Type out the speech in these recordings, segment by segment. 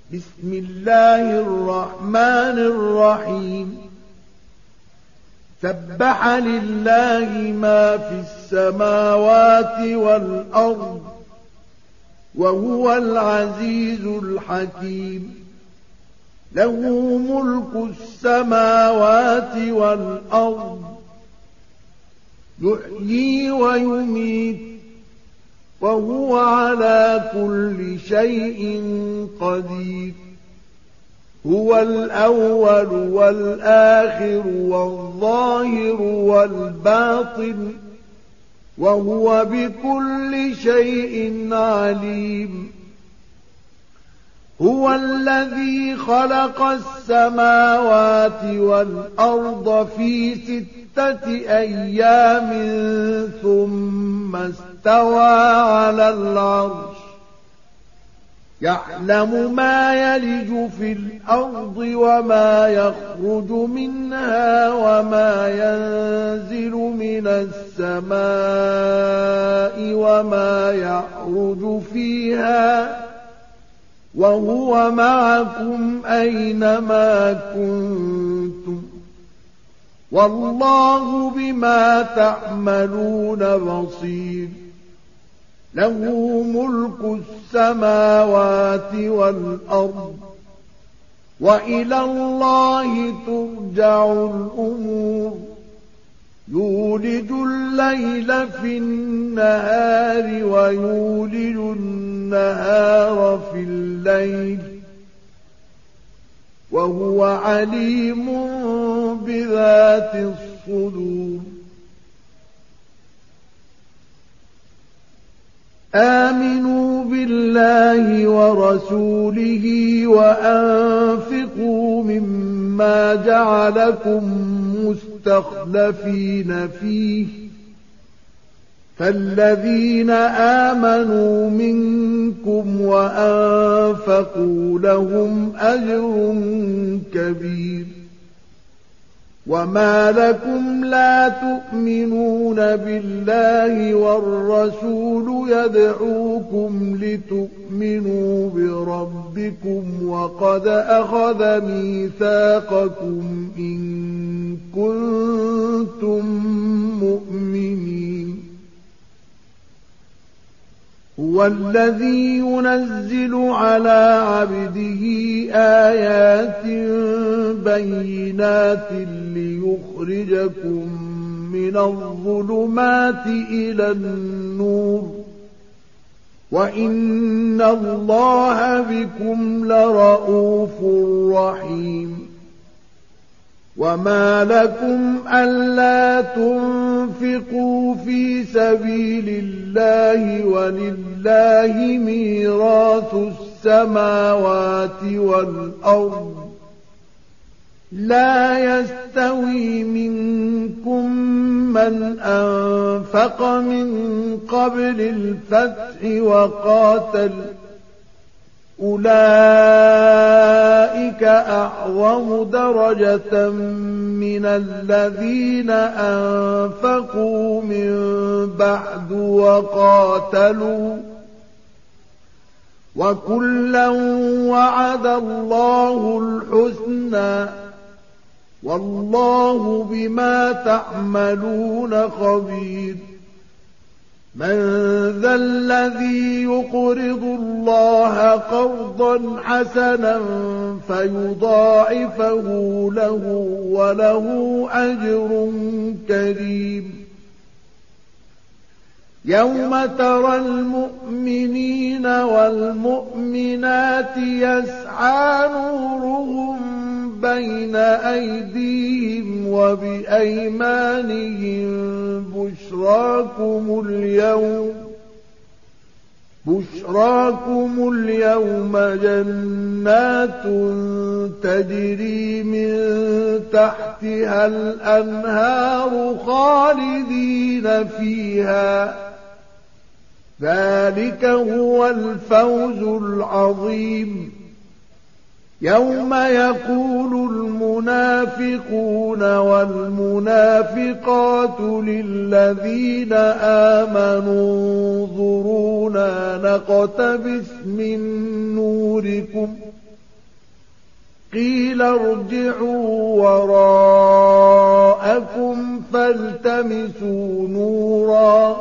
بسم الله الرحمن الرحيم سبح لله ما في السماوات والأرض وهو العزيز الحكيم له ملك السماوات والأرض يحيي ويميت وهو على كل شيء قدير هو الأول والآخر والظاهر والباطن وهو بكل شيء عليم هو الذي خلق السماوات والأرض في 6 أيام ثم استوى على العرش يعلم ما يلج في الأرض وما يخرج منها وما ينزل من السماء وما يعرج فيها وهو معكم أينما كنتم والله بما تعملون بصير له ملك السماوات والأرض وإلى الله ترجع الأمور يولج الليل في النهار ويولج النهار في الليل وهو عليم بذات الصدور آمنوا بالله ورسوله وأنفقوا مما جعلكم مستخلفين فيه فالذين آمنوا منكم وأنفقوا لهم أجر كبير وما لكم لا تؤمنون بالله والرسول يدعوكم لتؤمنوا بربكم وقد أخذ ميثاقكم إن كنتم مؤمنين هو الذي ينزل على عبده آيات بينات ليخرجكم من الظلمات إلى النور وإن الله بكم لرءوف رحيم وما لكم ألا تنفقوا في سبيل الله ولله ميراث السماوات والأرض لا يستوي منكم من أنفق من قبل الفتح وقاتل أولئك أعظم درجة من الذين أنفقوا من بعد وقاتلوا وكلا وعد الله الحسنى والله بما تعملون خبير من ذا الذي يقرض الله قرضا حسنا فيضاعفه له وله أجر كريم يوم ترى المؤمنين والمؤمنات يسعى نورهم بين أيديهم وبأيمانهم بشراكم اليوم جنات تجري من تحتها الأنهار خالدين فيها ذلك هو الفوز العظيم يوم يقول المنافقون والمنافقات للذين آمنوا انظرونا نقتبس من نوركم قيل ارجعوا وراءكم فالتمسوا نورا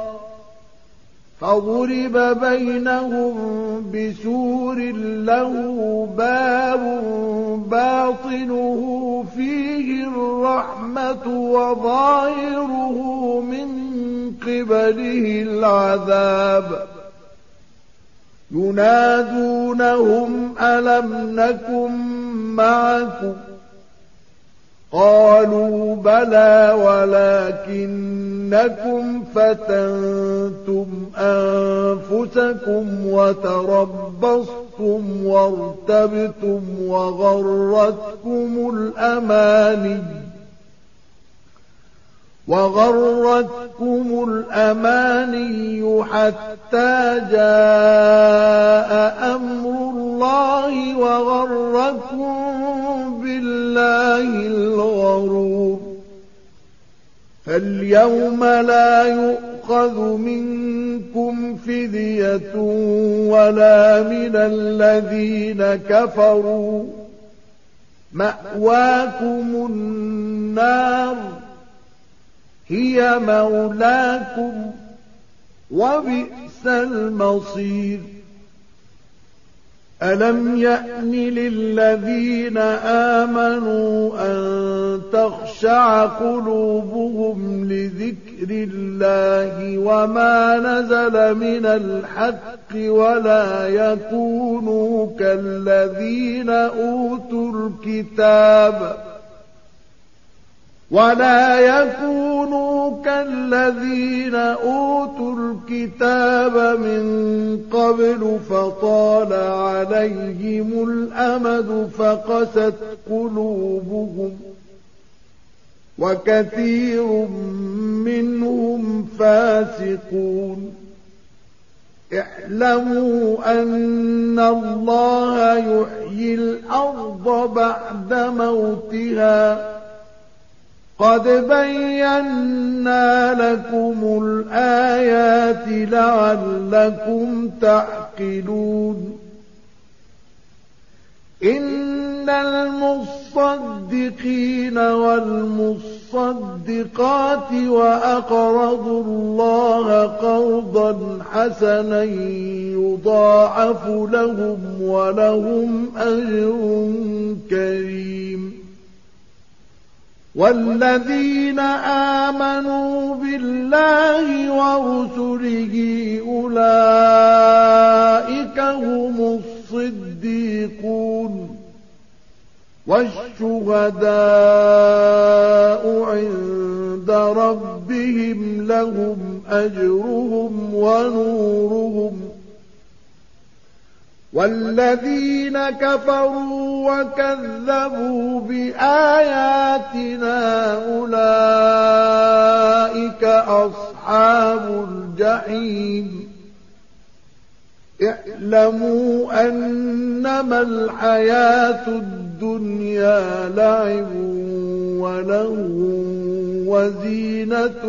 فضرب بينهم بسور له باب باطنه فيه الرحمة وظاهره من قبله العذاب ينادونهم ألم نكن معكم قالوا بلى ولكنكم فتنتم أنفسكم وتربصتم وارتبتم وغرتكم الأماني حتى جاء أمر الله وغركم بالله الغرور فاليوم لا يؤخذ منكم فدية ولا من الذين كفروا مأواكم النار هي مولاكم وبئس المصير ألم يأن للذين آمنوا أن تخشع قلوبهم لذكر الله وما نزل من الحق ولا يكونوا كالذين أوتوا الكتاب من قبل فطال عليهم الأمد فقست قلوبهم وكثير منهم فاسقون اعلموا أن الله يحيي الأرض بعد موتها قد بينا لكم الآيات لعلكم تعقلون إن المصدقين والمصدقات وأقرضوا الله قرضا حسنا يضاعف لهم ولهم أجر كريم والذين آمنوا بالله ورسله أولئك هم الصديقون والشهداء عند ربهم لهم أجرهم ونورهم والذين كفروا وكذبوا بآياتنا أولئك أصحاب الجحيم اعلموا أنما الحياة الدنيا لعب ولهو وزينة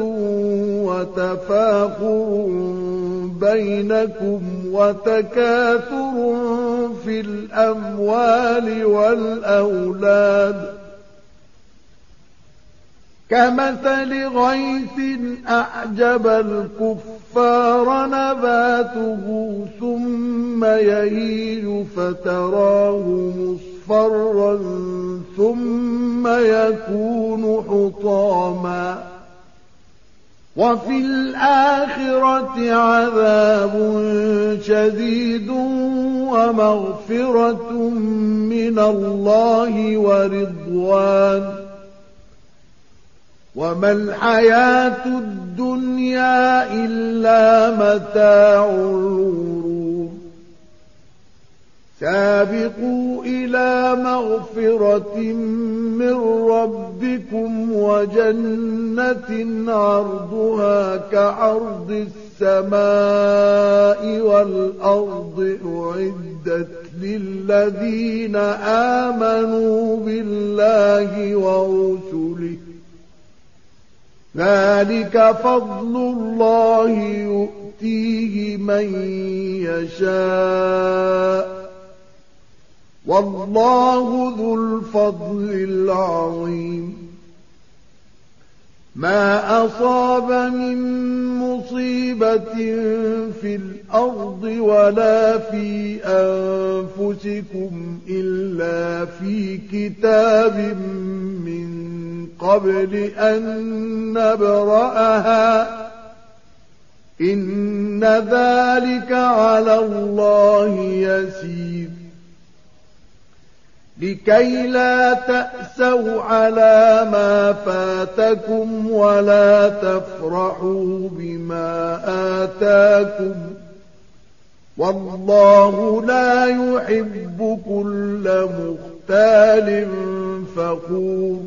وتفاخر بينكم وتكاثر في الأموال والأولاد كمثل غيث أعجب الكفار نباته ثم يهيج فتراه مصفرا ثم يكون حطاما وفي الآخرة عذاب شديد ومغفرة من الله ورضوان وما الحياة الدنيا إلا متاع الغرور سابقوا إلى مغفرة من ربكم وجنة عرضها كعرض السماء والأرض أعدت للذين آمنوا بالله ورسله ذلك فضل الله يؤتيه من يشاء والله ذو الفضل العظيم. ما أصاب من مصيبة في الأرض ولا في أنفسكم إلا في كتاب من قبل أن نبرأها إن ذلك على الله يسير. لكي لا تأسوا على ما فاتكم ولا تفرحوا بما آتاكم والله لا يحب كل مختال فخور.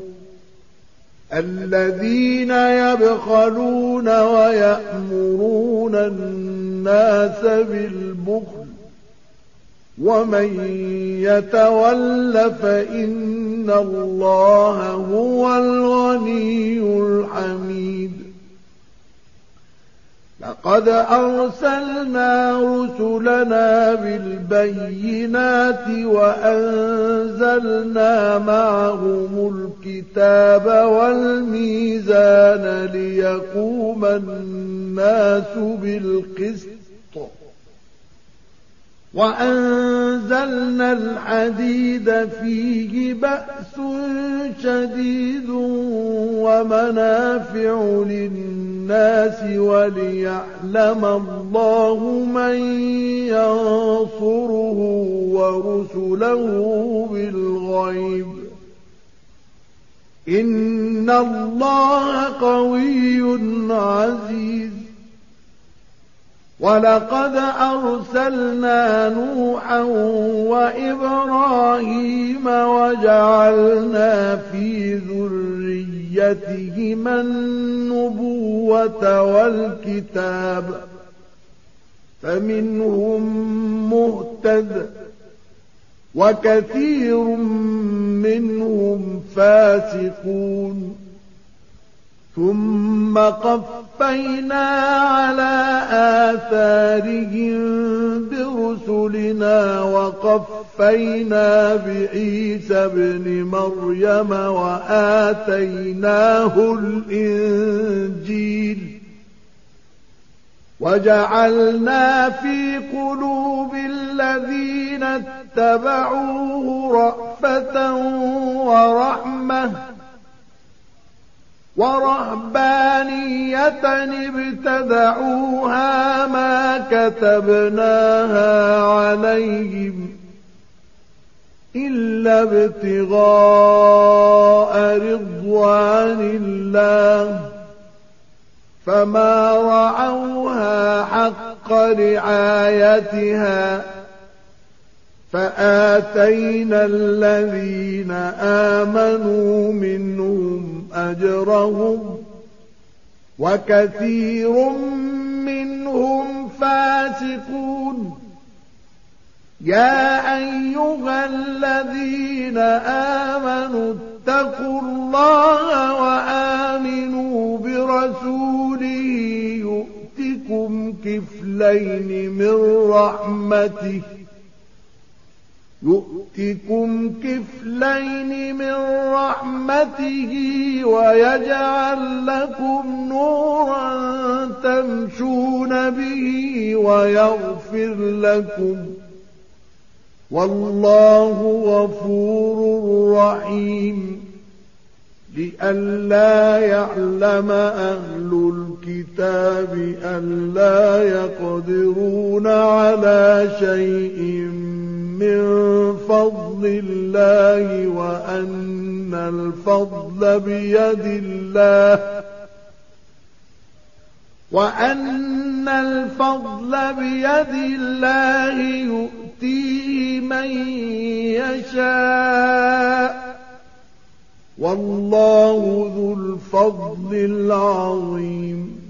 الذين يبخلون ويأمرون الناس بالبخل ومن يتول فإن الله هو الغني الحميد. لقد أرسلنا رسلنا بالبينات وأنزلنا معهم الكتاب والميزان ليقوم الناس بالقسط وأنزلنا الحديد فيه بأس شديد ومنافع للناس وليعلم الله من ينصره ورسله بالغيب إن الله قوي عزيز. ولقد أرسلنا نوحا وإبراهيم وجعلنا في ذريتهما النبوة والكتاب فمنهم مهتد وكثير منهم فاسقون. ثم قفينا على آثارهم برسلنا وقفينا بعيسى ابن مريم وآتيناه الإنجيل وجعلنا في قلوب الذين اتبعوه رأفة ورحمة ورهبانية ابتدعوها ما كتبناها عليهم إلا ابتغاء رضوان الله فما رعوها حق رعايتها فآتينا الذين آمنوا منهم أجرهم وكثير منهم فاسقون. يا أيها الذين آمنوا اتقوا الله وآمنوا برسوله يؤتكم كفلين من رحمته ويجعل لكم نورا تمشون به ويغفر لكم والله غفور رحيم. لئلا يعلم أهل الكتاب ألا يقدرون على شيء من فضل الله وأن الفضل بيد الله يؤتيه من يشاء والله ذو الفضل العظيم.